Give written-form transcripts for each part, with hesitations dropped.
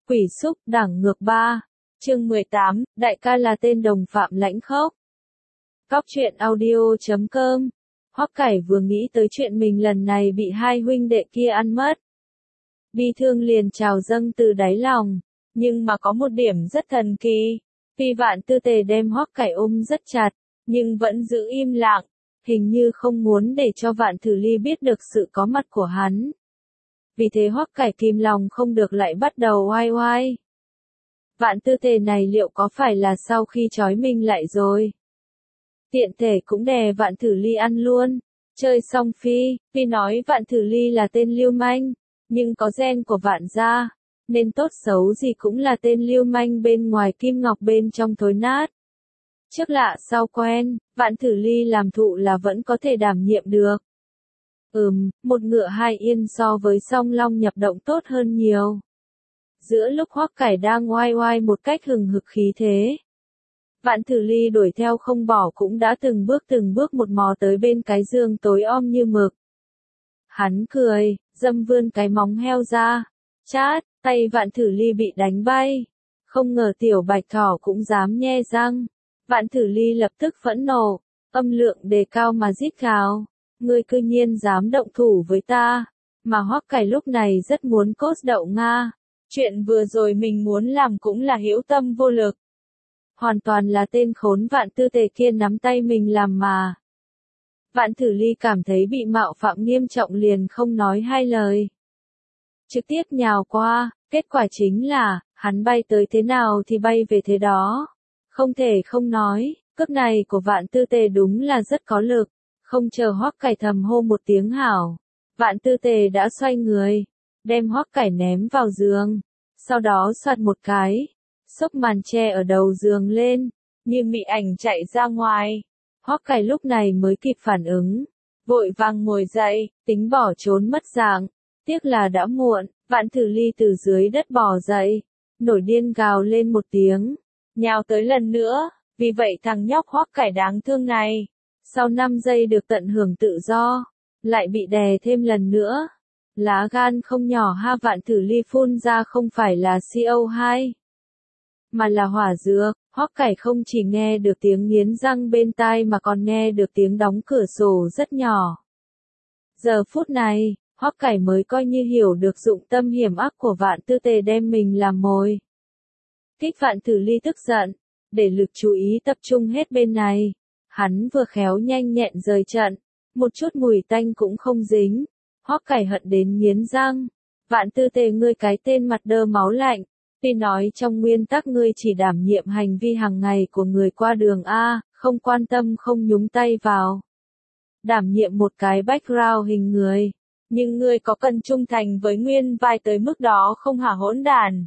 Quỷ xúc, đảng ngược 3. Chương 18, đại ca là tên đồng phạm lãnh khốc. Cóc truyện audio.com. Hoắc Cải vừa nghĩ tới chuyện mình lần này bị hai huynh đệ kia ăn mất. Bi thương liền trào dâng từ đáy lòng, nhưng mà có một điểm rất thần kỳ. Tuy Vạn Tư Tề đem Hoắc Cải ôm rất chặt, nhưng vẫn giữ im lặng, hình như không muốn để cho Vạn Thử Ly biết được sự có mặt của hắn. Vì thế Hoắc Cải kìm lòng không được lại bắt đầu oai oai. Vạn Tư Tề này liệu có phải là sau khi trói mình lại rồi? Tiện thể cũng đè Vạn Thử Ly ăn luôn. Chơi xong Phi nói Vạn Thử Ly là tên lưu manh, nhưng có gen của Vạn gia, nên tốt xấu gì cũng là tên lưu manh bên ngoài kim ngọc bên trong thối nát. Trước lạ sau quen, Vạn Thử Ly làm thụ là vẫn có thể đảm nhiệm được. Một ngựa hai yên so với song long nhập động tốt hơn nhiều. Giữa lúc Hoắc Cải đang oai oai một cách hừng hực khí thế, Vạn Thử Ly đuổi theo không bỏ cũng đã từng bước một mò tới bên cái giường tối om như mực. Hắn cười, dâm vươn cái móng heo ra, chát, tay Vạn Thử Ly bị đánh bay. Không ngờ tiểu bạch thỏ cũng dám nhe răng. Vạn Thử Ly lập tức phẫn nộ, âm lượng đề cao mà rít gào. Ngươi cư nhiên dám động thủ với ta, mà Hoắc Cải lúc này rất muốn cốt đậu Nga. Chuyện vừa rồi mình muốn làm cũng là hữu tâm vô lực. Hoàn toàn là tên khốn Vạn Tư Tề kia nắm tay mình làm mà. Vạn Thử Ly cảm thấy bị mạo phạm nghiêm trọng liền không nói hai lời. Trực tiếp nhào qua, kết quả chính là, hắn bay tới thế nào thì bay về thế đó. Không thể không nói, cước này của Vạn Tư Tề đúng là rất có lực. Không chờ Hoắc Cải thầm hô một tiếng hảo, Vạn Tư Tề đã xoay người, đem Hoắc Cải ném vào giường, sau đó xoạt một cái, xốc màn che ở đầu giường lên, như mị ảnh chạy ra ngoài. Hoắc Cải lúc này mới kịp phản ứng, vội vàng ngồi dậy, tính bỏ trốn mất dạng, tiếc là đã muộn. Vạn Thử Ly từ dưới đất bò dậy, nổi điên gào lên một tiếng, nhào tới lần nữa. Vì vậy thằng nhóc Hoắc Cải đáng thương này, sau 5 giây được tận hưởng tự do, lại bị đè thêm lần nữa. Lá gan không nhỏ ha. Vạn Thử Ly phun ra không phải là CO2, mà là hỏa dược. Hoắc Cải không chỉ nghe được tiếng nghiến răng bên tai mà còn nghe được tiếng đóng cửa sổ rất nhỏ. Giờ phút này, Hoắc Cải mới coi như hiểu được dụng tâm hiểm ác của Vạn Tư Tề đem mình làm mồi. Kích Vạn Thử Ly tức giận, để lực chú ý tập trung hết bên này. Hắn vừa khéo nhanh nhẹn rời trận, một chút mùi tanh cũng không dính. Hoắc Cải hận đến nghiến răng. Vạn Tư Tề ngươi cái tên mặt đơ máu lạnh. Tuy nói trong nguyên tắc ngươi chỉ đảm nhiệm hành vi hàng ngày của người qua đường A, không quan tâm không nhúng tay vào. Đảm nhiệm một cái background hình người. Nhưng ngươi có cần trung thành với nguyên vai tới mức đó không hả hỗn đàn?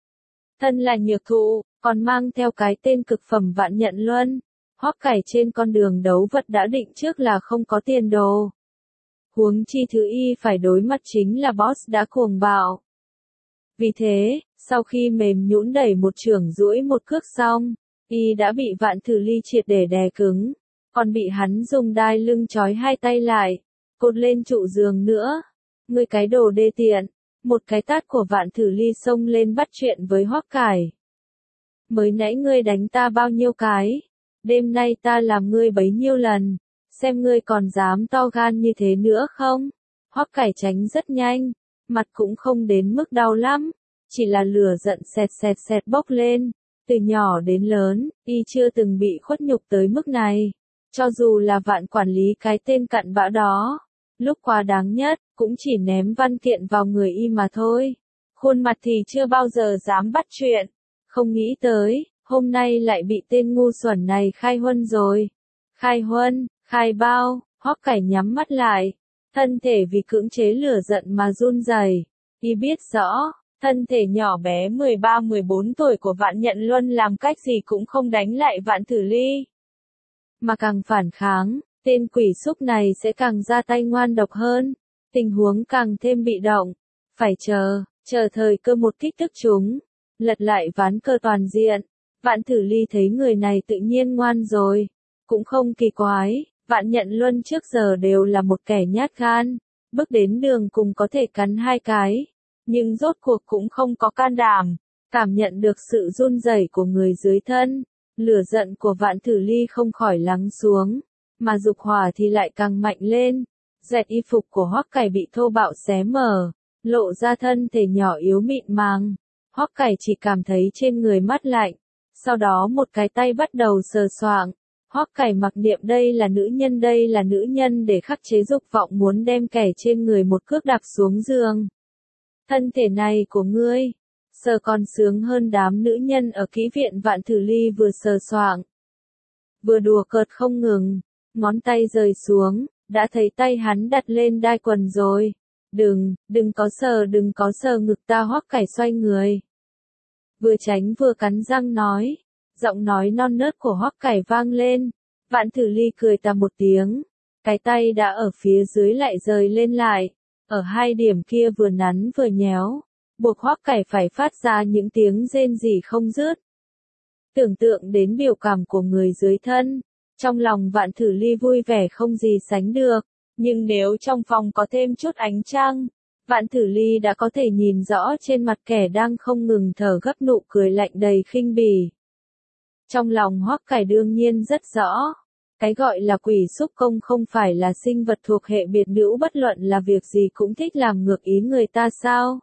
Thân là nhược thụ, còn mang theo cái tên cực phẩm Vạn Nhận Luân. Hoắc Cải trên con đường đấu vật đã định trước là không có tiền đồ. Huống chi thứ y phải đối mặt chính là boss đã cuồng bạo. Vì thế, sau khi mềm nhũn đẩy một chưởng duỗi một cước xong, y đã bị Vạn Thử Ly triệt để đè cứng, còn bị hắn dùng đai lưng trói hai tay lại, cột lên trụ giường nữa. Ngươi cái đồ đê tiện. Một cái tát của Vạn Thử Ly xông lên bắt chuyện với Hoắc Cải. Mới nãy ngươi đánh ta bao nhiêu cái, đêm nay ta làm ngươi bấy nhiêu lần, xem ngươi còn dám to gan như thế nữa không? Hoắc Cải tránh rất nhanh, mặt cũng không đến mức đau lắm, chỉ là lửa giận xẹt bốc lên. Từ nhỏ đến lớn, y chưa từng bị khuất nhục tới mức này. Cho dù là Vạn quản lý cái tên cặn bã đó, lúc quá đáng nhất, cũng chỉ ném văn kiện vào người y mà thôi. Khuôn mặt thì chưa bao giờ dám bắt chuyện. Không nghĩ tới, hôm nay lại bị tên ngu xuẩn này khai huân rồi. Khai huân, khai bao. Hoắc Cải nhắm mắt lại, thân thể vì cưỡng chế lửa giận mà run rẩy. Y biết rõ, thân thể nhỏ bé 13-14 tuổi của Vạn Nhận Luân làm cách gì cũng không đánh lại Vạn Thử Ly. Mà càng phản kháng, tên quỷ xúc này sẽ càng ra tay ngoan độc hơn, tình huống càng thêm bị động. Phải chờ thời cơ một kích tức chúng, lật lại ván cờ toàn diện. Vạn Thử Ly thấy người này tự nhiên ngoan rồi, cũng không kỳ quái. Vạn Nhận Luân trước giờ đều là một kẻ nhát gan, bước đến đường cùng có thể cắn hai cái, nhưng rốt cuộc cũng không có can đảm. Cảm nhận được sự run rẩy của người dưới thân, lửa giận của Vạn Thử Ly không khỏi lắng xuống, mà dục hỏa thì lại càng mạnh lên. Dẹt y phục của Hoắc Cải bị thô bạo xé mở, lộ ra thân thể nhỏ yếu mịn màng. Hoắc Cải chỉ cảm thấy trên người mát lạnh, sau đó một cái tay bắt đầu sờ soạng. Hoắc Cải mặc niệm đây là nữ nhân để khắc chế dục vọng muốn đem kẻ trên người một cước đạp xuống giường. Thân thể này của ngươi, sờ còn sướng hơn đám nữ nhân ở kỹ viện Vạn Thử Ly vừa sờ soạng. Vừa đùa cợt không ngừng, ngón tay rời xuống, đã thấy tay hắn đặt lên đai quần rồi. Đừng có sờ ngực ta. Hoắc Cải xoay người. Vừa tránh vừa cắn răng nói, giọng nói non nớt của Hoắc Cải vang lên. Vạn Thử Ly cười ta một tiếng, cái tay đã ở phía dưới lại rời lên lại, ở hai điểm kia vừa nắn vừa nhéo, buộc Hoắc Cải phải phát ra những tiếng rên rỉ không dứt. Tưởng tượng đến biểu cảm của người dưới thân, trong lòng Vạn Thử Ly vui vẻ không gì sánh được, nhưng nếu trong phòng có thêm chút ánh trăng, Vạn Thử Ly đã có thể nhìn rõ trên mặt kẻ đang không ngừng thở gấp nụ cười lạnh đầy khinh bỉ. Trong lòng Hoắc Cải đương nhiên rất rõ, cái gọi là quỷ xúc công không phải là sinh vật thuộc hệ biệt nữ bất luận là việc gì cũng thích làm ngược ý người ta sao.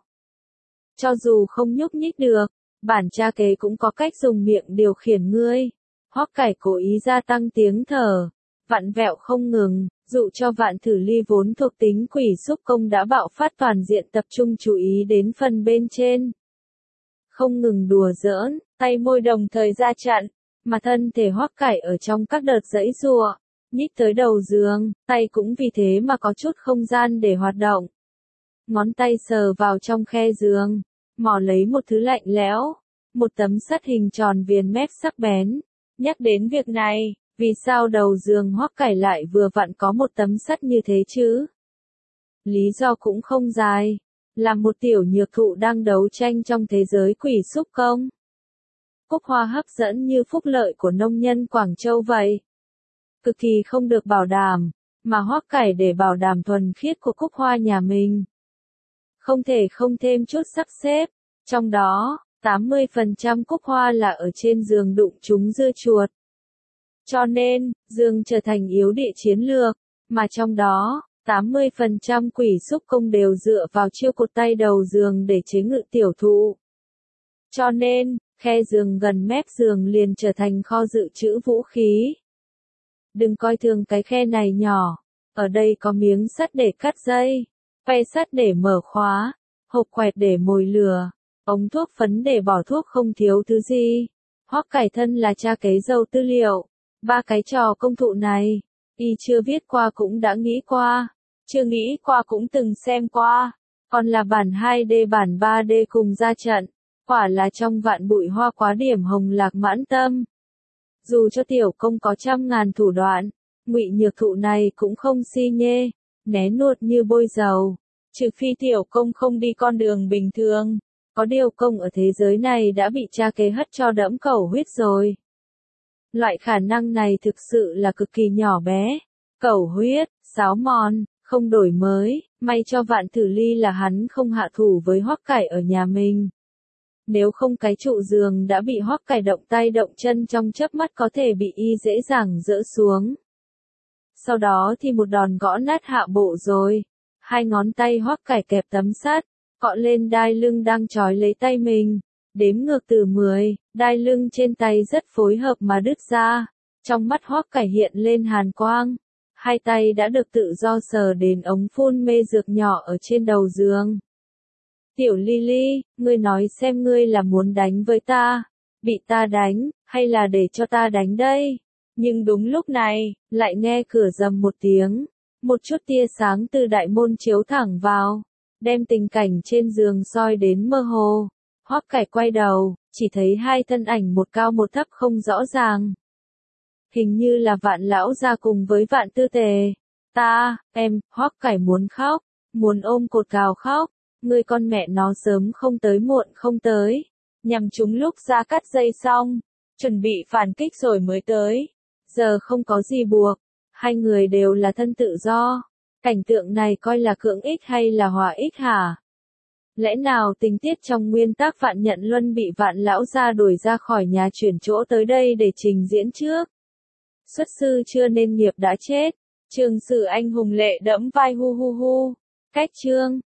Cho dù không nhúc nhích được, bản cha kế cũng có cách dùng miệng điều khiển ngươi. Hoắc Cải cố ý gia tăng tiếng thở, vặn vẹo không ngừng, dụ cho Vạn Thử Ly vốn thuộc tính quỷ xúc công đã bạo phát toàn diện tập trung chú ý đến phần bên trên. Không ngừng đùa giỡn, tay môi đồng thời ra chặn, mà thân thể Hoắc Cải ở trong các đợt giãy giụa, nhích tới đầu giường, tay cũng vì thế mà có chút không gian để hoạt động. Ngón tay sờ vào trong khe giường, mò lấy một thứ lạnh lẽo, một tấm sắt hình tròn viền mép sắc bén. Nhắc đến việc này, vì sao đầu giường Hoắc Cải lại vừa vặn có một tấm sắt như thế chứ? Lý do cũng không dài, là một tiểu nhược thụ đang đấu tranh trong thế giới quỷ xúc công. Cúc hoa hấp dẫn như phúc lợi của nông nhân Quảng Châu vậy. Cực kỳ không được bảo đảm, mà Hoắc Cải để bảo đảm thuần khiết của cúc hoa nhà mình. Không thể không thêm chút sắp xếp, trong đó, 80% cúc hoa là ở trên giường đụng trúng dưa chuột. Cho nên, giường trở thành yếu địa chiến lược, mà trong đó, 80% quỷ xúc công đều dựa vào chiêu cột tay đầu giường để chế ngự tiểu thụ. Cho nên, khe giường gần mép giường liền trở thành kho dự trữ vũ khí. Đừng coi thường cái khe này nhỏ, ở đây có miếng sắt để cắt dây, phay sắt để mở khóa, hộp quẹt để mồi lửa, ống thuốc phấn để bỏ thuốc, không thiếu thứ gì. Hoắc Cải thân là cha kế giàu tư liệu, ba cái trò công thụ này, y chưa viết qua cũng đã nghĩ qua, chưa nghĩ qua cũng từng xem qua, còn là bản 2D bản 3D cùng ra trận, quả là trong vạn bụi hoa quá điểm hồng lạc mãn tâm. Dù cho tiểu công có trăm ngàn thủ đoạn, Ngụy Nhược Thụ này cũng không si nhê, né nuột như bôi dầu, trừ phi tiểu công không đi con đường bình thường. Có điều công ở thế giới này đã bị cha kế hất cho đẫm cẩu huyết rồi. Loại khả năng này thực sự là cực kỳ nhỏ bé. Cẩu huyết, sáo mòn, không đổi mới, may cho Vạn Thử Ly là hắn không hạ thủ với Hoắc Cải ở nhà mình. Nếu không cái trụ giường đã bị Hoắc Cải động tay động chân trong chớp mắt có thể bị y dễ dàng dỡ xuống. Sau đó thì một đòn gõ nát hạ bộ rồi. Hai ngón tay Hoắc Cải kẹp tấm sắt, cọ lên đai lưng đang trói lấy tay mình, đếm ngược từ 10, đai lưng trên tay rất phối hợp mà đứt ra. Trong mắt Hoắc Cải hiện lên hàn quang, hai tay đã được tự do sờ đến ống phun mê dược nhỏ ở trên đầu giường. Tiểu Ly Ly, ngươi nói xem ngươi là muốn đánh với ta, bị ta đánh, hay là để cho ta đánh đây? Nhưng đúng lúc này, lại nghe cửa rầm một tiếng, một chút tia sáng từ đại môn chiếu thẳng vào, đem tình cảnh trên giường soi đến mơ hồ. Hoắc Cải quay đầu, chỉ thấy hai thân ảnh một cao một thấp không rõ ràng. Hình như là Vạn lão gia cùng với Vạn tư tề. Hoắc Cải muốn khóc, muốn ôm cột gào khóc. Người con mẹ nó sớm không tới muộn không tới, nhằm trúng lúc ra cắt dây xong, chuẩn bị phản kích rồi mới tới. Giờ không có gì buộc, hai người đều là thân tự do. Cảnh tượng này coi là cưỡng ích hay là hòa ích hả? Lẽ nào tình tiết trong nguyên tác Vạn Nhận Luân bị Vạn lão gia đuổi ra khỏi nhà chuyển chỗ tới đây để trình diễn trước? Xuất sư chưa nên nghiệp đã chết. Trường sử anh hùng lệ đẫm vai hu hu hu. Cách chương